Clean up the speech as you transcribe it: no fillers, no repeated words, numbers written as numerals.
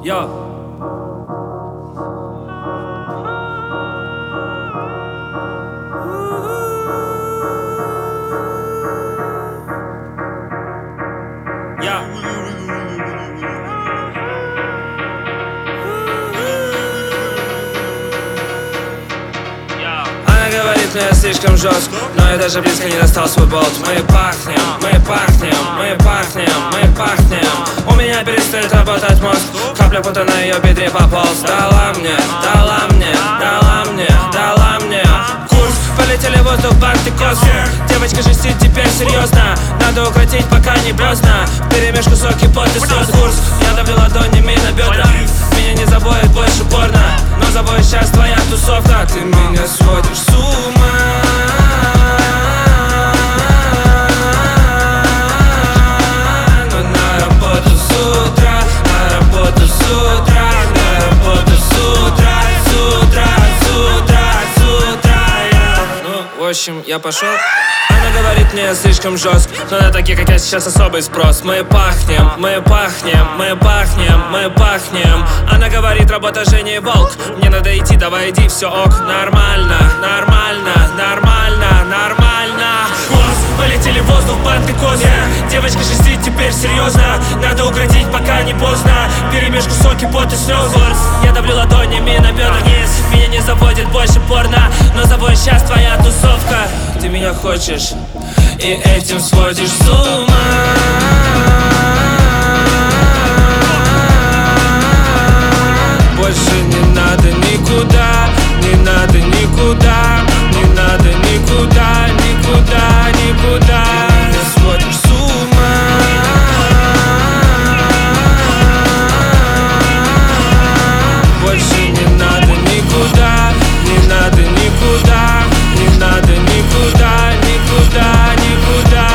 Yo. Она говорит, что я слишком жестк, но я даже близко не достал свой болт. Мы пахнем, мы пахнем, мы пахнем, мы пахнем. У меня перестает работать мозг, капля пота на ее бедре пополз. Дала мне, дала мне, дала мне, дала мне курс. Полетели в воздух, банты космос. Девочка жестит теперь серьезно, надо укротить, пока не поздно. Вперемешку соки, пот и слез. Курс, я давлю ладонями на бедра. Меня не заводит больше порно, но заводит сейчас твоя тусовка. Ты меня сводишь с ума. Но на работу с утра, на работу с утра, на работу с утра, с утра, с утра, с утра. Ну, в общем, я пошел. Она говорит мне, я слишком жестк, но на таких, как я, сейчас особый спрос. Мы пахнем, мы пахнем, мы пахнем, мы пахнем. Она говорит, работа Женя и волк. Мне надо идти, давай иди, все ок. Нормально, нормально, нормально, нормально. Курс, полетели в воздух, банты козы. Девочка жестит теперь серьезно, надо укротить, пока не поздно. Перемешку соки, пот и слезы. Я давлю ладонями на бедра. Меня не заводит больше порно, но заводит сейчас твоя тусовка. Ты меня хочешь и этим сводишь с ума. Больше не надо никуда, не надо никуда, не надо никуда, никуда, никуда. Ты меня сводишь с ума. Больше не надо никуда, не надо никуда, не надо никуда, никуда, никуда.